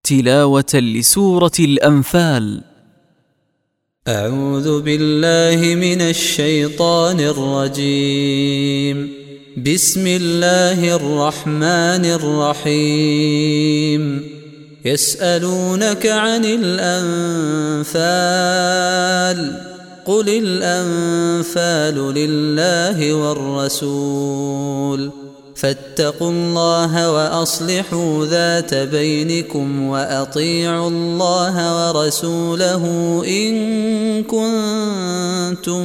تلاوة لسورة الأنفال. أعوذ بالله من الشيطان الرجيم. بسم الله الرحمن الرحيم. يسألونك عن الأنفال قل الأنفال لله والرسول فاتقوا الله وأصلحوا ذات بينكم وأطيعوا الله ورسوله إن كنتم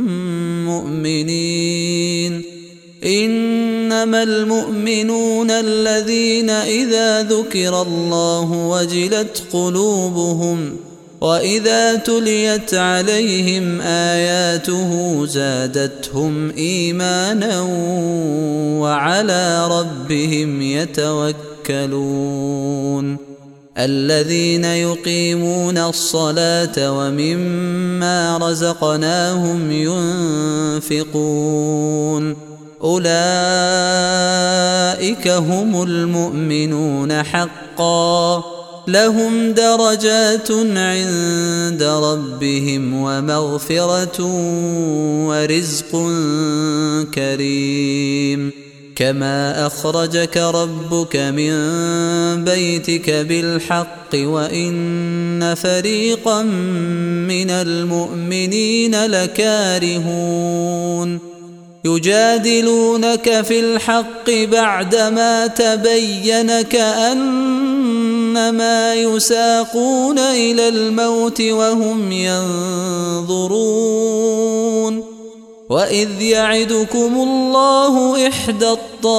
مؤمنين. إنما المؤمنون الذين إذا ذكر الله وجلت قلوبهم وإذا تليت عليهم آياته زادتهم إيمانا وعلى ربهم يتوكلون. الذين يقيمون الصلاة ومما رزقناهم ينفقون أولئك هم المؤمنون حقا لهم درجات عند ربهم ومغفرة ورزق كريم. كما أخرجك ربك من بيتك بالحق وإن فريقا من المؤمنين لكارهون يجادلونك في الحق بعدما تبين كأنما يساقون إلى الموت وهم ينظرون. وإذ يعدكم الله إحدى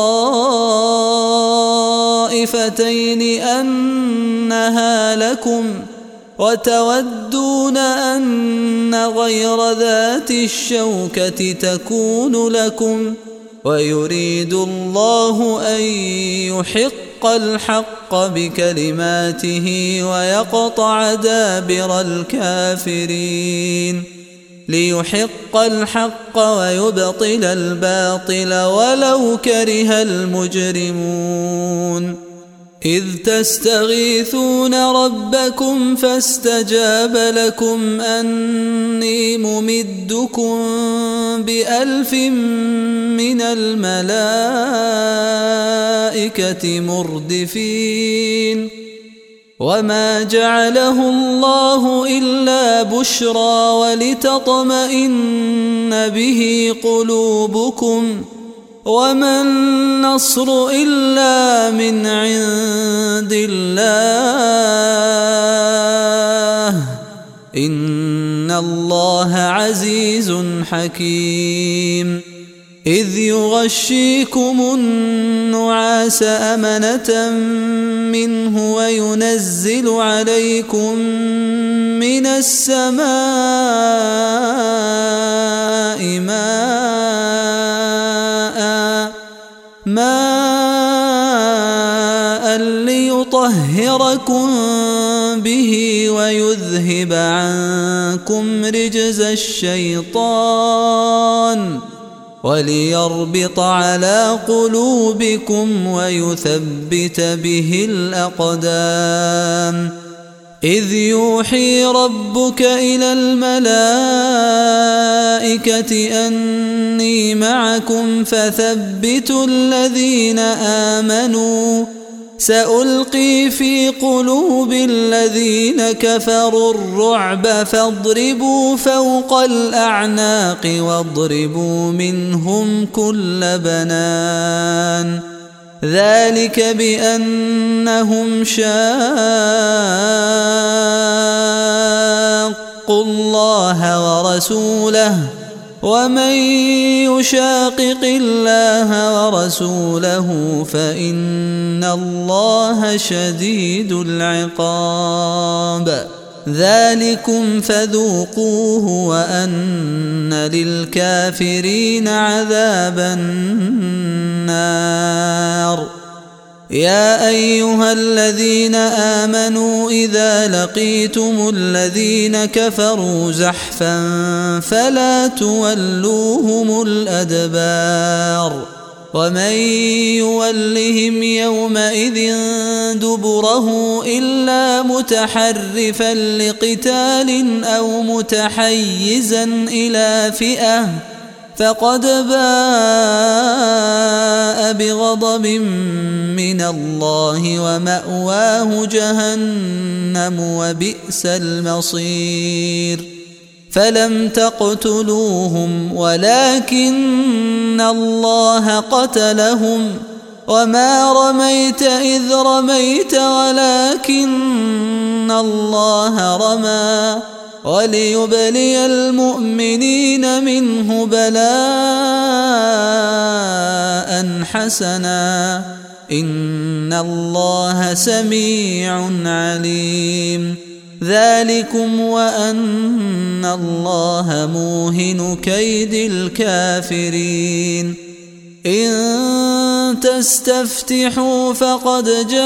الطائفتين أنها لكم وتودون أن غير ذات الشوكة تكون لكم ويريد الله أن يحق الحق بكلماته ويقطع دابر الكافرين ليحق الحق ويبطل الباطل ولو كره المجرمون. إذ تستغيثون ربكم فاستجاب لكم أني ممدكم ب1000 من الملائكة مردفين. وما جعله الله إلا بشرى ولتطمئن به قلوبكم وما النصر إلا من عند الله إن الله عزيز حكيم. إذ يغشيكم النعاس أمنة منه وينزل عليكم من السماء ماء ليطهركم به ويذهب عنكم رجز الشيطان وليربط على قلوبكم ويثبت به الأقدام. إذ يوحي ربك إلى الملائكة أني معكم فثبتوا الذين آمنوا سألقي في قلوب الذين كفروا الرعب فاضربوا فوق الأعناق واضربوا منهم كل بنان. ذلك بأنهم شاقوا الله ورسوله ومن يشاقق الله ورسوله فإن الله شديد العقاب. ذلكم فذوقوه وأن للكافرين عذاب النار. يا أيها الذين آمنوا إذا لقيتم الذين كفروا زحفا فلا تولوهم الأدبار ومن يولهم يومئذ دبره إلا متحرفا لقتال أو متحيزا إلى فئة فقد باء بغضب من الله ومأواه جهنم وبئس المصير فلم تقتلوهم ولكن الله قتلهم وما رميت إذ رميت ولكن الله رمى وليبلي المؤمنين منه بلاء حسنا إن الله سميع عليم ذلكم وأن الله موهن كيد الكافرين إن تستفتحوا فقد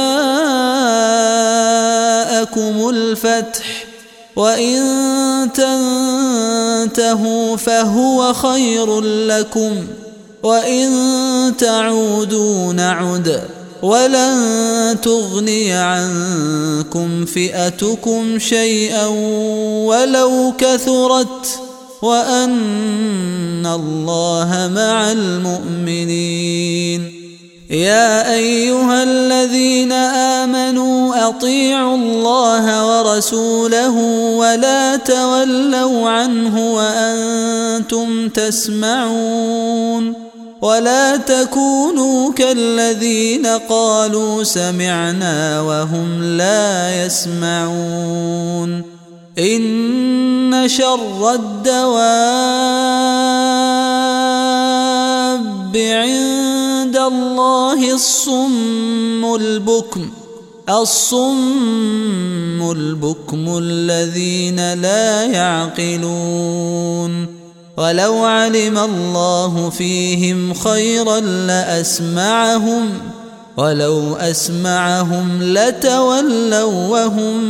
جاءكم الفتح وإن تنتهوا فهو خير لكم وإن تعودوا نعد ولن تغني عنكم فئتكم شيئا ولو كثرت وأن الله مع المؤمنين يا أيها الذين آمنوا أطيعوا الله ورسوله ولا تولوا عنه وأنتم تسمعون ولا تكونوا كالذين قالوا سمعنا وهم لا يسمعون إن شر الدواب عند الله الصم البكم الذين لا يعقلون ولو علم الله فيهم خيرا لأسمعهم ولو أسمعهم لتولوا وهم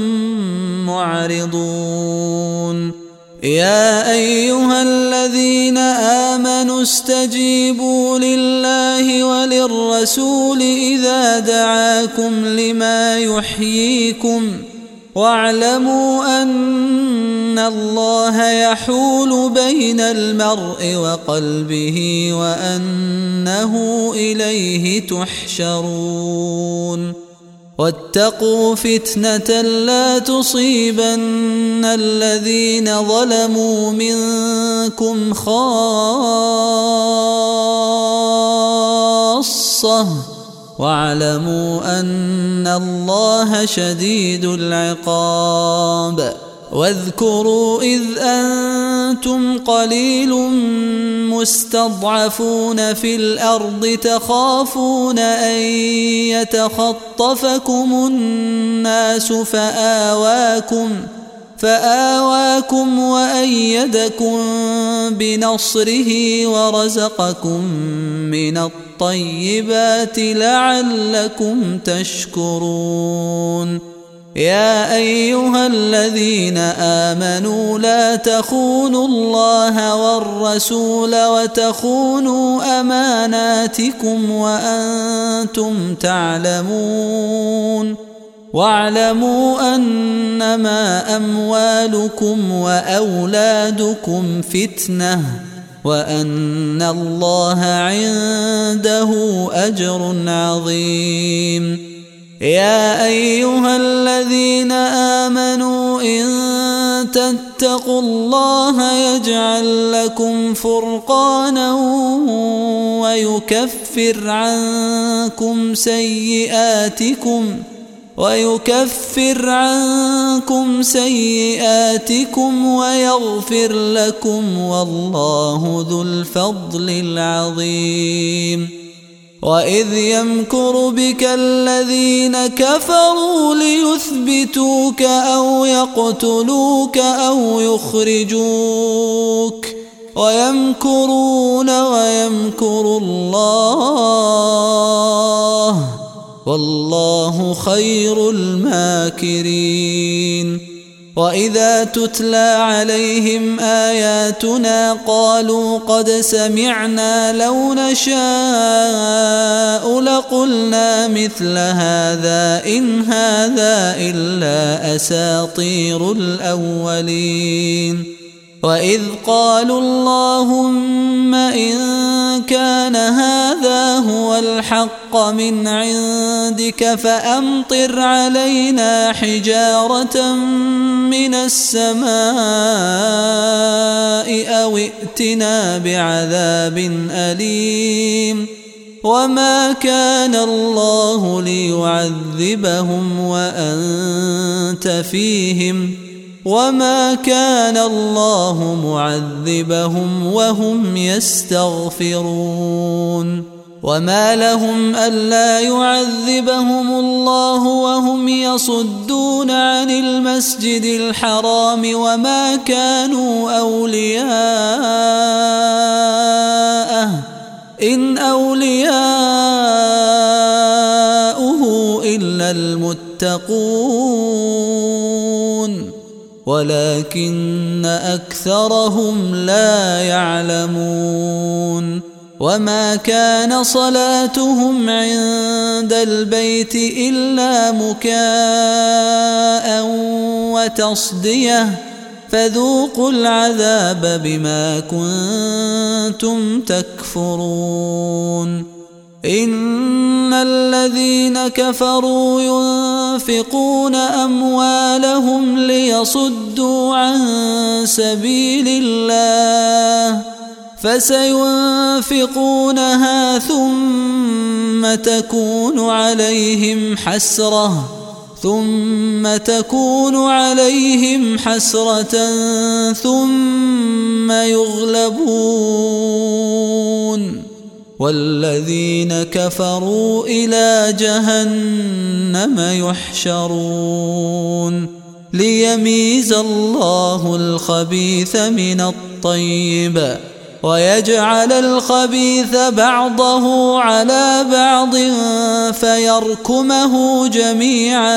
معرضون يا أيها الذين آمنوا استجيبوا لله وللرسول إذا دعاكم لما يحييكم واعلموا أن الله يحول بين المرء وقلبه وأنه إليه تحشرون واتقوا فتنة لا تصيبن الذين ظلموا منكم خاصة واعلموا أن الله شديد العقاب واذكروا إذ أنتم قليل مستضعفون في الأرض تخافون أن يتخطفكم الناس فآواكم وأيدكم بنصره ورزقكم من الطيبات لعلكم تشكرون يا أيها الذين آمنوا لا تخونوا الله والرسول وتخونوا أماناتكم وأنتم تعلمون واعلموا أنما أموالكم وأولادكم فتنة وأن الله عنده أجر عظيم يا أيها الذين آمنوا إن تتقوا الله يجعل لكم فرقانا ويكفر عنكم سيئاتكم ويغفر لكم والله ذو الفضل العظيم وإذ يمكر بك الذين كفروا ليثبتوك أو يقتلوك أو يخرجوك ويمكرون ويمكر الله والله خير الماكرين وإذا تتلى عليهم آياتنا قالوا قد سمعنا لو نشاء لقلنا مثل هذا إن هذا إلا أساطير الأولين وإذ قالوا اللهم إن كان هذا هو الحق من عندك فأمطر علينا حجارة من السماء أو ائتنا بعذاب أليم وما كان الله ليعذبهم وأنت فيهم وما كان الله معذبهم وهم يستغفرون وما لهم ألا يعذبهم الله وهم يصدون عن المسجد الحرام وما كانوا أولياءه إن أولياؤه إلا المتقون ولكن أكثرهم لا يعلمون وما كان صلاتهم عند البيت إلا مكاء وتصدية فذوقوا العذاب بما كنتم تكفرون إن الذين كفروا ينفقون أموالهم ليصدوا عن سبيل الله فسينفقونها ثم تكون عليهم حسرة ثم يغلبون والذين كفروا إلى جهنم يحشرون ليميز الله الخبيث من الطيب ويجعل الخبيث بعضه على بعض فيركمه جميعا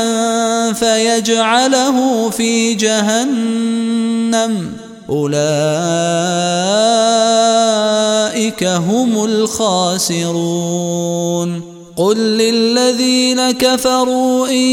فيجعله في جهنم أولئك هم الخاسرون قل للذين كفروا إن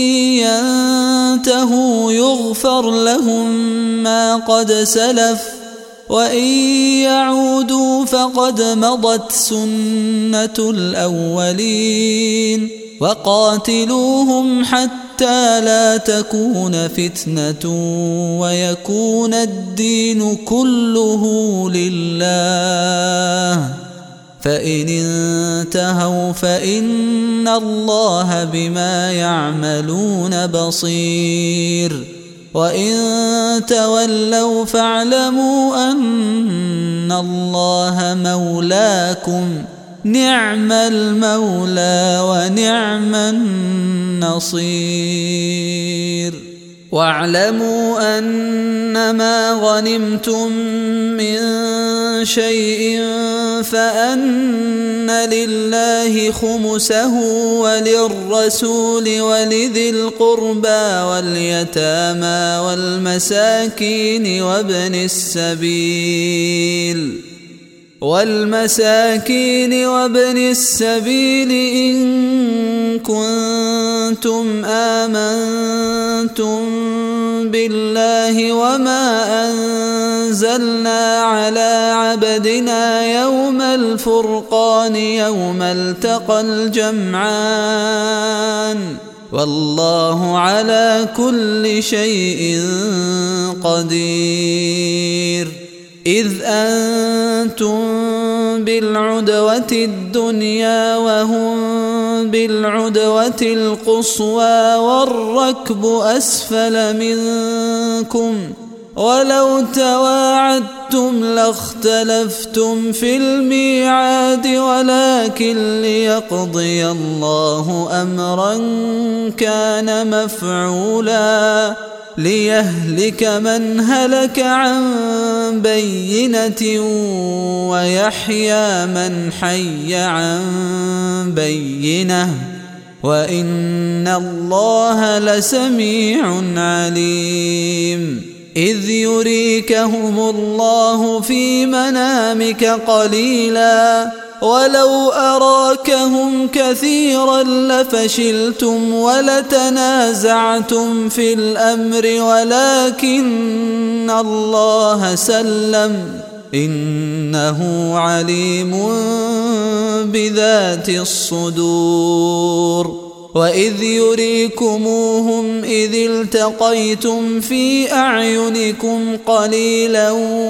ينتهوا يغفر لهم ما قد سلف وإن يعودوا فقد مضت سنة الأولين وقاتلوهم حتى لا تكون فتنة ويكون الدين كله لله فإن انتهوا فإن الله بما يعملون بصير وإن تولوا فاعلموا أن الله مولاكم نعم المولى ونعم النصير واعلموا أنما غنمتم من شيء فأن لله خمسه وللرسول ولذي القربى واليتامى والمساكين وابن السبيل إن كنتم آمنتم بالله وما أنزلنا على عبدنا يوم الفرقان يوم التقى الجمعان والله على كل شيء قدير إذ أنتم بالعدوة الدنيا وهم بالعدوة القصوى والركب أسفل منكم ولو تواعدتم لاختلفتم في الميعاد ولكن ليقضي الله أمرا كان مفعولا ليهلك من هلك عن بينة ويحيى من حي عن بينة وإن الله لسميع عليم إذ يريكهم الله في منامك قليلا ولو أراكهم كثيرا لفشلتم ولتنازعتم في الأمر ولكن الله سلم إنه عليم بذات الصدور وإذ يريكموهم إذ التقيتم في أعينكم قليلا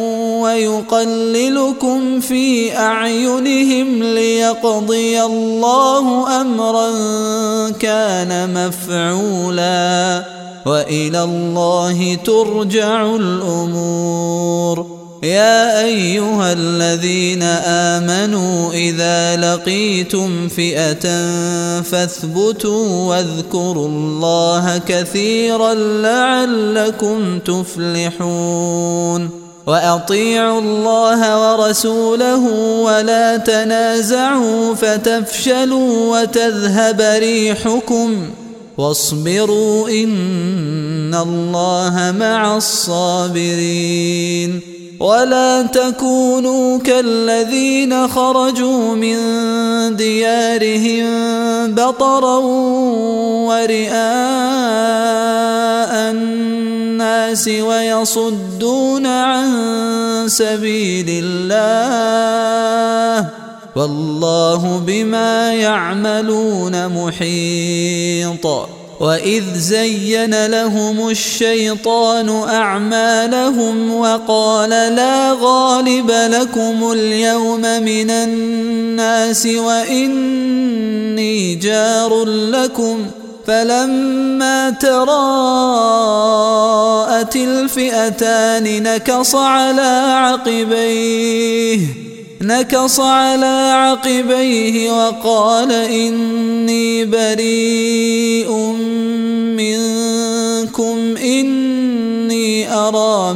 ويقللكم في أعينهم ليقضي الله أمرا كان مفعولا وإلى الله ترجع الأمور يا أيها الذين آمنوا إذا لقيتم فئة فاثبتوا واذكروا الله كثيرا لعلكم تفلحون وأطيعوا الله ورسوله ولا تنازعوا فتفشلوا وتذهب ريحكم واصبروا إن الله مع الصابرين ولا تكونوا كالذين خرجوا من ديارهم بطرا ورئاء الناس ويصدون عن سبيل الله والله بما يعملون محيط وإذ زين لهم الشيطان أعمالهم وقال لا غالب لكم اليوم من الناس وإني جار لكم فلما تراءت الفئتان نكص على عقبيه وقال إني بريء منكم إني أرى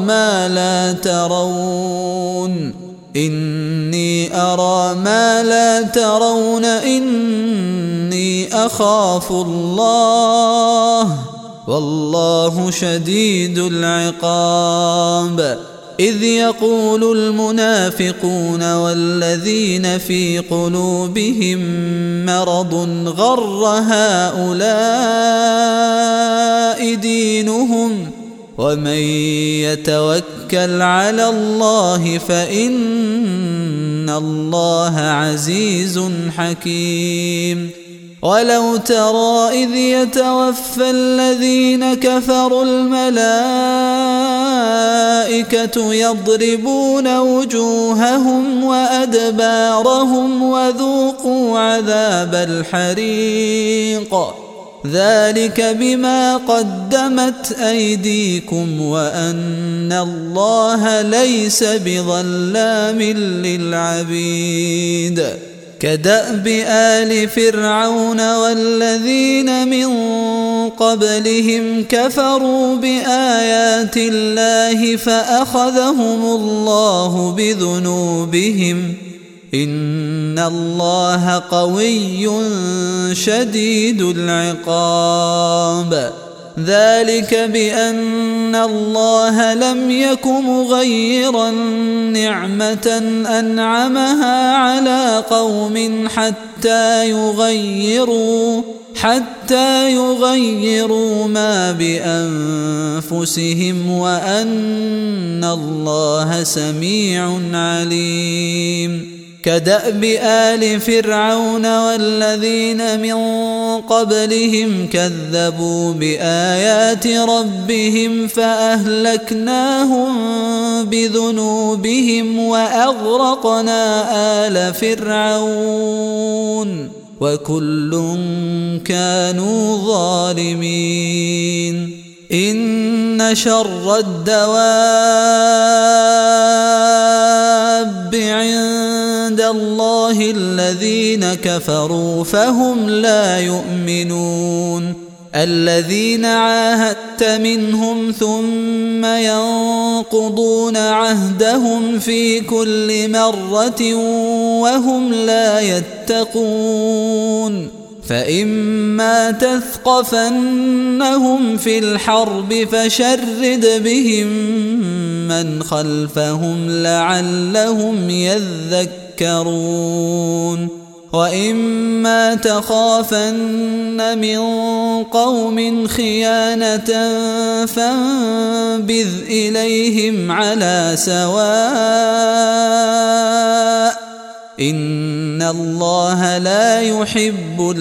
ما لا ترون إني أخاف الله والله شديد العقاب إذ يقول المنافقون والذين في قلوبهم مرض غر هؤلاء دينهم ومن يتوكل على الله فإن الله عزيز حكيم ولو ترى إذ يتوفى الذين كفروا الملائكة يضربون وجوههم وأدبارهم وذوقوا عذاب الحريق ذلك بما قدمت أيديكم وأن الله ليس بظلام للعبيد كدأب آل فرعون والذين من قبلهم كفروا بآيات الله فأخذهم الله بذنوبهم إن الله قوي شديد العقاب ذلك بأن الله لم يك مغيرا نعمة أنعمها على قوم حتى يغيروا ما بأنفسهم وأن الله سميع عليم كدأب آل فرعون والذين من قبلهم كذبوا بآيات ربهم فأهلكناهم بذنوبهم وأغرقنا آل فرعون وكل كانوا ظالمين إن شر الدواب عند الله الذين كفروا فهم لا يؤمنون الذين عاهدت منهم ثم ينقضون عهدهم في كل مرة وهم لا يتقون فإما تثقفنهم في الحرب فشرد بهم من خلفهم لعلهم يذكرون وإما تخافن من قوم خيانة فانبذ إليهم على سواء إن الله لا يحب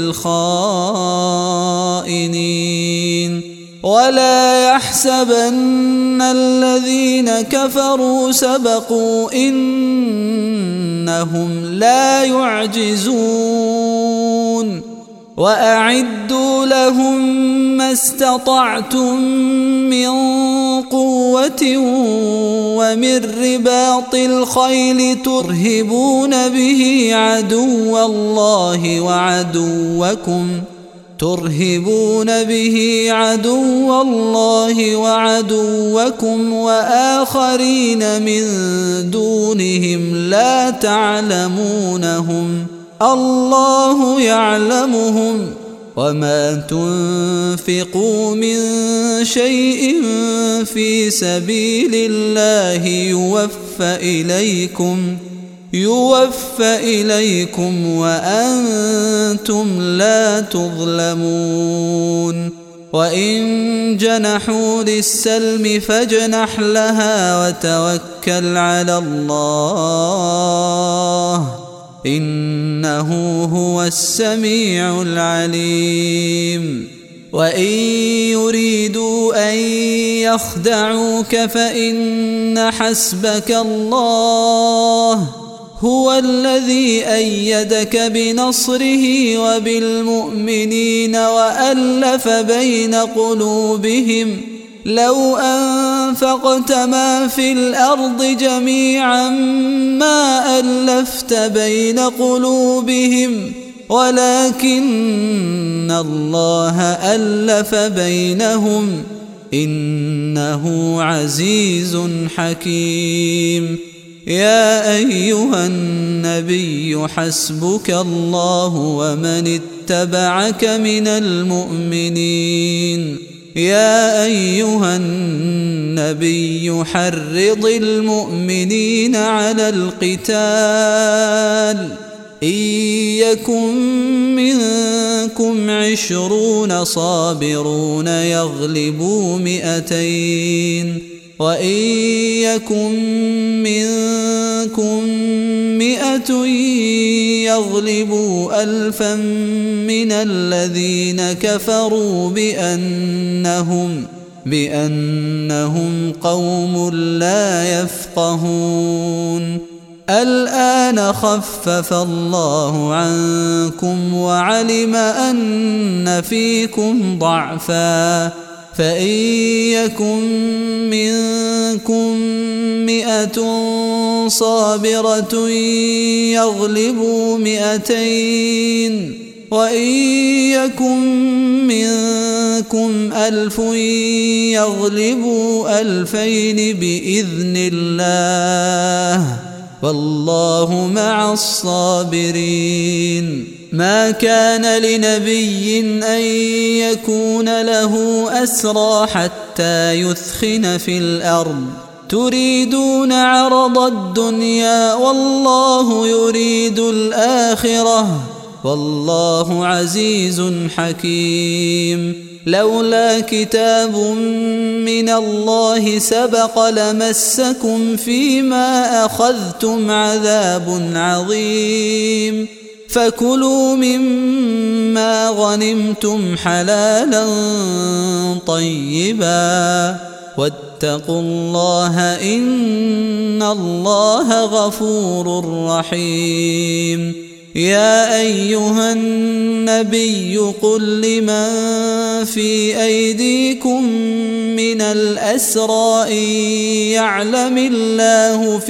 الخائنين ولا يحسبن الذين كفروا سبقوا إنهم لا يعجزون وأعدوا لهم ما استطعتم من قوة ومن رباط الخيل ترهبون به عدو الله وعدوكم وآخرين من دونهم لا تعلمونهم الله يعلمهم وما تنفقوا من شيء في سبيل الله يوفى إليكم وأنتم لا تظلمون وإن جنحوا للسلم فاجنح لها وتوكل على الله إنه هو السميع العليم وإن يريدوا أن يخدعوك فإن حسبك الله هو الذي أيدك بنصره وبالمؤمنين وألف بين قلوبهم لو أنفقت ما في الأرض جميعا ما ألفت بين قلوبهم ولكن الله ألف بينهم إنه عزيز حكيم يا أيها النبي حسبك الله ومن اتبعك من المؤمنين يا أيها النبي حرض المؤمنين على القتال إن يكن منكم 20 صابرون يغلبوا 200 وإن يكن منكم 100 يغلبوا 1000 من الذين كفروا بأنهم قوم لا يفقهون الآن خفف الله عنكم وعلم أن فيكم ضعفا فإن يكن منكم 100 صابرة يغلبوا 200 وإن يكن منكم 1000 يغلبوا 2000 بإذن الله والله مع الصابرين ما كان لنبي أن يكون له أسرى حتى يثخن في الأرض تريدون عرض الدنيا والله يريد الآخرة والله عزيز حكيم لولا كتاب من الله سبق لمسكم فيما أخذتم عذاب عظيم فكلوا مما غنمتم حلالا طيبا واتقوا الله إن الله غفور رحيم يا أيها النبي قل لمن في أيديكم من الأسرى إن يعلم الله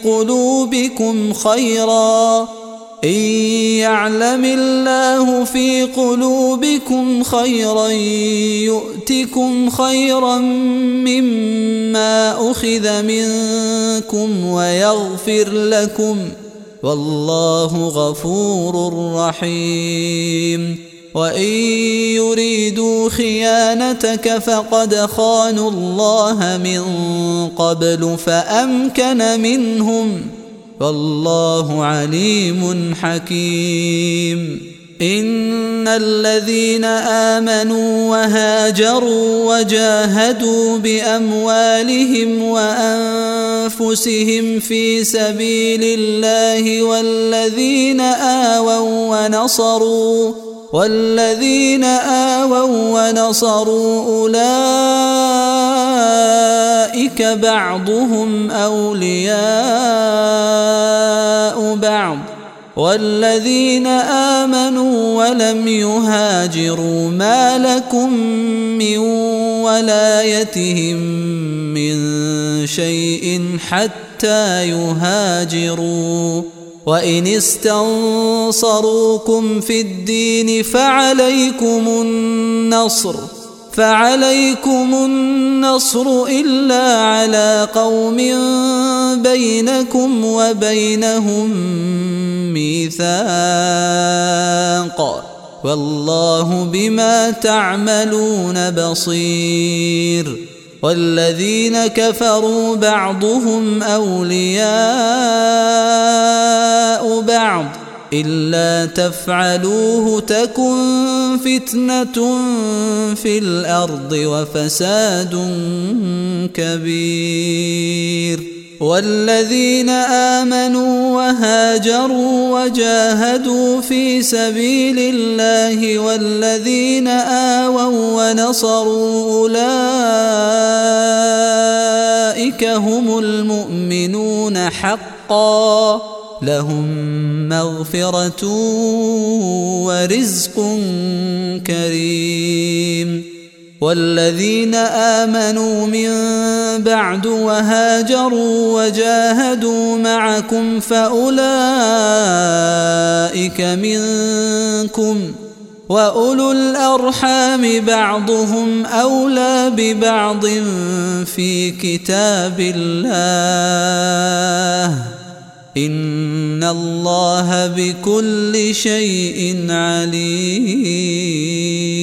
في قلوبكم خيرا يؤتكم خيرا مما أخذ منكم ويغفر لكم والله غفور رحيم وإن يريدوا خيانتك فقد خانوا الله من قبل فأمكن منهم والله عليم حكيم. إن الذين آمنوا وهاجروا وجاهدوا بأموالهم وأنفسهم في سبيل الله والذين آووا ونصروا أولئك بعضهم أولياء بعض والذين آمنوا ولم يهاجروا ما لكم من ولايتهم من شيء حتى يهاجروا وإن استنصروكم في الدين فعليكم النصر إلا على قوم بينكم وبينهم ميثاق والله بما تعملون بصير. والذين كفروا بعضهم أولياء بعض إلا تفعلوه تكن فتنة في الأرض وفساد كبير. والذين آمنوا وهاجروا وجاهدوا في سبيل الله والذين آووا ونصروا أولئك هم المؤمنون حقا لهم مغفرة ورزق كريم. والذين آمنوا من بعد وهاجروا وجاهدوا معكم فأولئك منكم وأولو الأرحام بعضهم أولى ببعض في كتاب الله إن الله بكل شيء عليم.